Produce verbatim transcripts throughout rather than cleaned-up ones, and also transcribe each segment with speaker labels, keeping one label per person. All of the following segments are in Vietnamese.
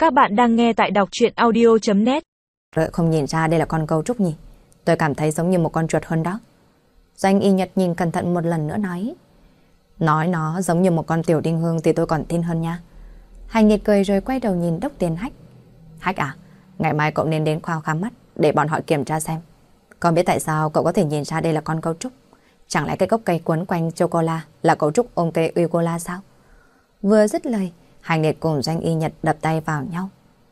Speaker 1: Các bạn đang nghe tại đọc truyện audio chấm net.
Speaker 2: Không nhìn ra đây là con gấu trúc nhỉ? Tôi cảm thấy giống như một con chuột hơn đó. Doanh Y Nhật nhìn cẩn thận một lần nữa nói. Nói nó giống như một con tiểu đinh hương thì tôi còn tin hơn nha. Hành Nhiệt cười rồi quay đầu nhìn Đốc Tiền Hách. Hách à, ngày mai cậu nên đến khoa khám mắt để bọn họ kiểm tra xem. Con biết tại sao cậu có thể nhìn ra đây là con gấu trúc? Chẳng lẽ cái gốc cây quấn quanh chocola là gấu trúc ôm cây ucola sao? Vừa dứt lời, Hành Nhiệt cùng Doanh Y Nhật đập tay vào nhau.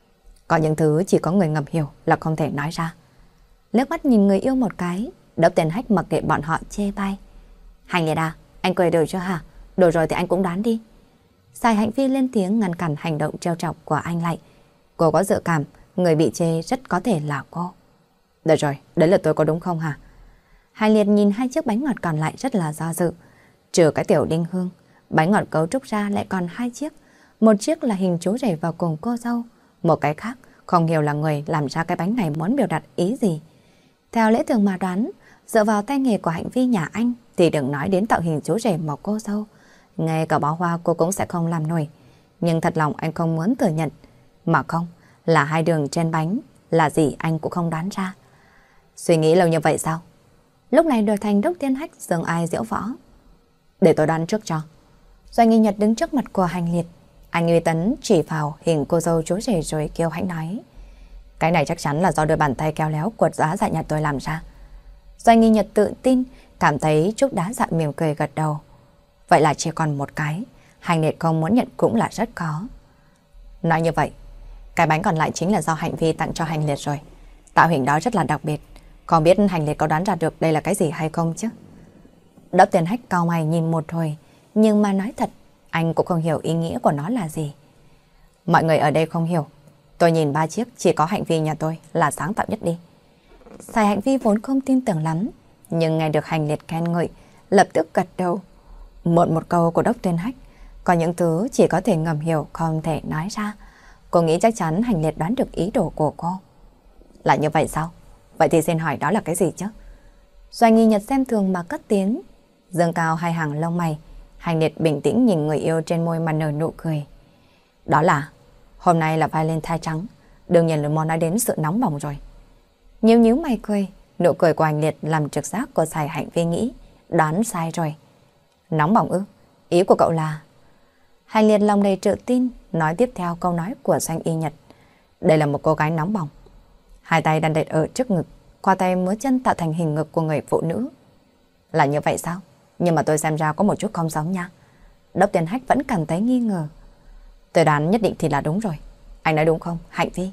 Speaker 2: Có những thứ chỉ có người ngầm hiểu là không thể nói ra. Liếc mắt nhìn người yêu một cái, Đốc Tiền Hách mặc kệ bọn họ chê bai. Hành Nhiệt à, anh cười được chưa hả? Đủ rồi thì anh cũng đoán đi. Sài Hạnh Phi lên tiếng ngăn cản hành động trêu chọc của anh lại. Cô có dự cảm người bị chê rất có thể là cô. Được rồi, đấy là tôi có đúng không hả? Hành Liệt nhìn hai chiếc bánh ngọt còn lại rất là do dự. Trừ cái tiểu đinh hương, bánh ngọt cấu trúc ra lại còn hai chiếc. Một chiếc là hình chú rể vào cùng cô dâu. Một cái khác, không hiểu là người làm ra cái bánh này muốn biểu đạt ý gì. Theo lễ thường mà đoán, dựa vào tay nghề của Hạnh Phi nhà anh thì đừng nói đến tạo hình chú rể một cô dâu. Ngay cả bó hoa cô cũng sẽ không làm nổi. Nhưng thật lòng anh không muốn thừa nhận. Mà không, là hai đường trên bánh, là gì anh cũng không đoán ra. Suy nghĩ lâu như vậy sao? Lúc này đổi thành Đốc Tiên Hách dường ai diễu võ. Để tôi đoán trước cho. Doanh Y Nhật đứng trước mặt của Hành Liệt. Anh Uy Tấn chỉ vào hình cô dâu chú rể rồi kêu hãnh nói. Cái này chắc chắn là do đôi bàn tay khéo léo quật giá dạ nhà tôi làm ra. Doanh Y Nhật tự tin, cảm thấy Trúc Đá Dạ mỉm cười gật đầu. Vậy là chỉ còn một cái, Hành Liệt không muốn nhận cũng là rất khó. Nói như vậy, cái bánh còn lại chính là do Hạnh Phi tặng cho Hành Liệt rồi. Tạo hình đó rất là đặc biệt. Không biết Hành Liệt có đoán ra được đây là cái gì hay không chứ? Đốc Tiền Hách cau mày nhìn một hồi, nhưng mà nói thật, anh cũng không hiểu ý nghĩa của nó là gì. Mọi người ở đây không hiểu. Tôi nhìn ba chiếc chỉ có Hạnh Phi nhà tôi là sáng tạo nhất đi. Sài Hạnh Phi vốn không tin tưởng lắm, nhưng nghe được Hành Liệt khen ngợi, lập tức gật đầu. Một một câu của Đốc Tiền Hách, có những thứ chỉ có thể ngầm hiểu không thể nói ra. Cô nghĩ chắc chắn Hành Liệt đoán được ý đồ của cô. Là như vậy sao? Vậy thì xin hỏi đó là cái gì chứ? Doanh Y Nhật xem thường mà cất tiếng, dương cao hai hàng lông mày. Hành Liệt bình tĩnh nhìn người yêu trên môi mà nở nụ cười. Đó là, hôm nay là Valentine trắng, đương nhiên là món nói đến sự nóng bỏng rồi. Nhíu nhíu mày cười, nụ cười của Hành Liệt làm trực giác của Sài Hạnh Phi nghĩ, đoán sai rồi. Nóng bỏng ư? Ý của cậu là... Hành Liệt lòng đầy tự tin, nói tiếp theo câu nói của Doanh Y Nhật. Đây là một cô gái nóng bỏng. Hai tay đặt ở trước ngực, qua tay múa chân tạo thành hình ngực của người phụ nữ. Là như vậy sao? Nhưng mà tôi xem ra có một chút không giống nha. Đốc Tiền Hách vẫn cảm thấy nghi ngờ. Tôi đoán nhất định thì là đúng rồi. Anh nói đúng không, Hạnh Phi?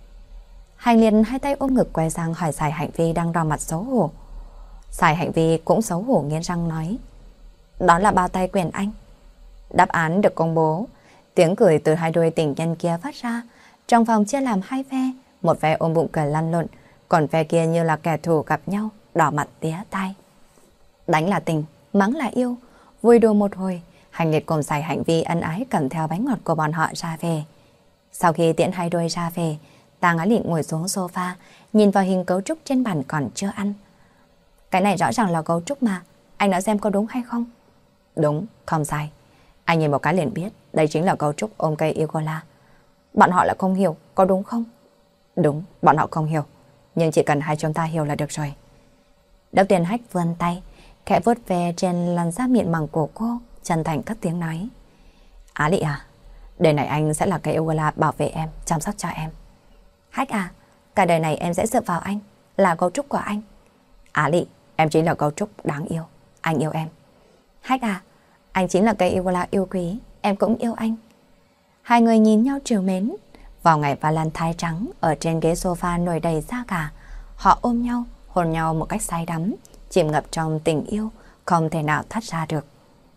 Speaker 2: Hành Liệt hai tay ôm ngực quay sang hỏi Sài Hạnh Phi đang đỏ mặt xấu hổ. Sài Hạnh Phi cũng xấu hổ nghiến răng nói. Đó là bao tay quyền anh. Đáp án được công bố. Tiếng cười từ hai đôi tình nhân kia phát ra. Trong phòng chia làm hai phe. Một phe ôm bụng cười lăn lộn, còn phe kia như là kẻ thù gặp nhau, đỏ mặt tía tai. Đánh là tình, mắng là yêu. Vui đùa một hồi, Hành Liệt cùng Sài Hạnh Phi ân ái cầm theo bánh ngọt của bọn họ ra về. Sau khi tiễn hai đôi ra về, Tang Á Lị ngồi xuống sofa, nhìn vào hình cấu trúc trên bàn còn chưa ăn. Cái này rõ ràng là cấu trúc mà, anh nói xem có đúng hay không? Đúng, không sai. Anh nhìn một cái liền biết, đây chính là cấu trúc ôm cây ucola. Bọn họ lại không hiểu, có đúng không? Đúng, bọn họ không hiểu, nhưng chỉ cần hai chúng ta hiểu là được rồi. Đốc Tiền Hách vươn tay, khẽ vuốt ve trên làn da mịn màng của cô, chân thành cất tiếng nói. Á Lị à, đời này anh sẽ là cây ucola bảo vệ em, chăm sóc cho em. Hách à, cả đời này em sẽ dựa vào anh, là cấu trúc của anh. Á Lị, em chính là cấu trúc đáng yêu, anh yêu em. Hách à, anh chính là cây ucola yêu quý, em cũng yêu anh. Hai người nhìn nhau trìu mến. Vào ngày Valentine trắng, ở trên ghế sofa nổi đầy da gà, họ ôm nhau, hôn nhau một cách say đắm, chìm ngập trong tình yêu, không thể nào thoát ra được.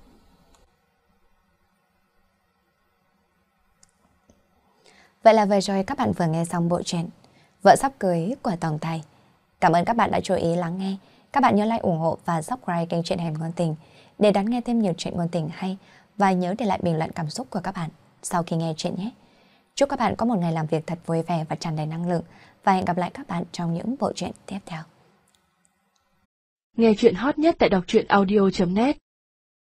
Speaker 2: Vậy là vừa rồi các bạn vừa nghe xong bộ truyện Vợ sắp cưới của Tổng Tài. Cảm ơn các bạn đã chú ý lắng nghe. Các bạn nhớ like, ủng hộ và subscribe kênh Truyện Hẻm Ngôn Tình để đón nghe thêm nhiều chuyện ngôn tình hay, và nhớ để lại bình luận cảm xúc của các bạn sau khi nghe chuyện nhé. Chúc các bạn có một ngày làm việc thật vui vẻ và tràn đầy năng lượng, và hẹn gặp lại các bạn trong những bộ truyện tiếp theo.
Speaker 1: Nghe chuyện hot nhất tại đọc truyện audio chấm net.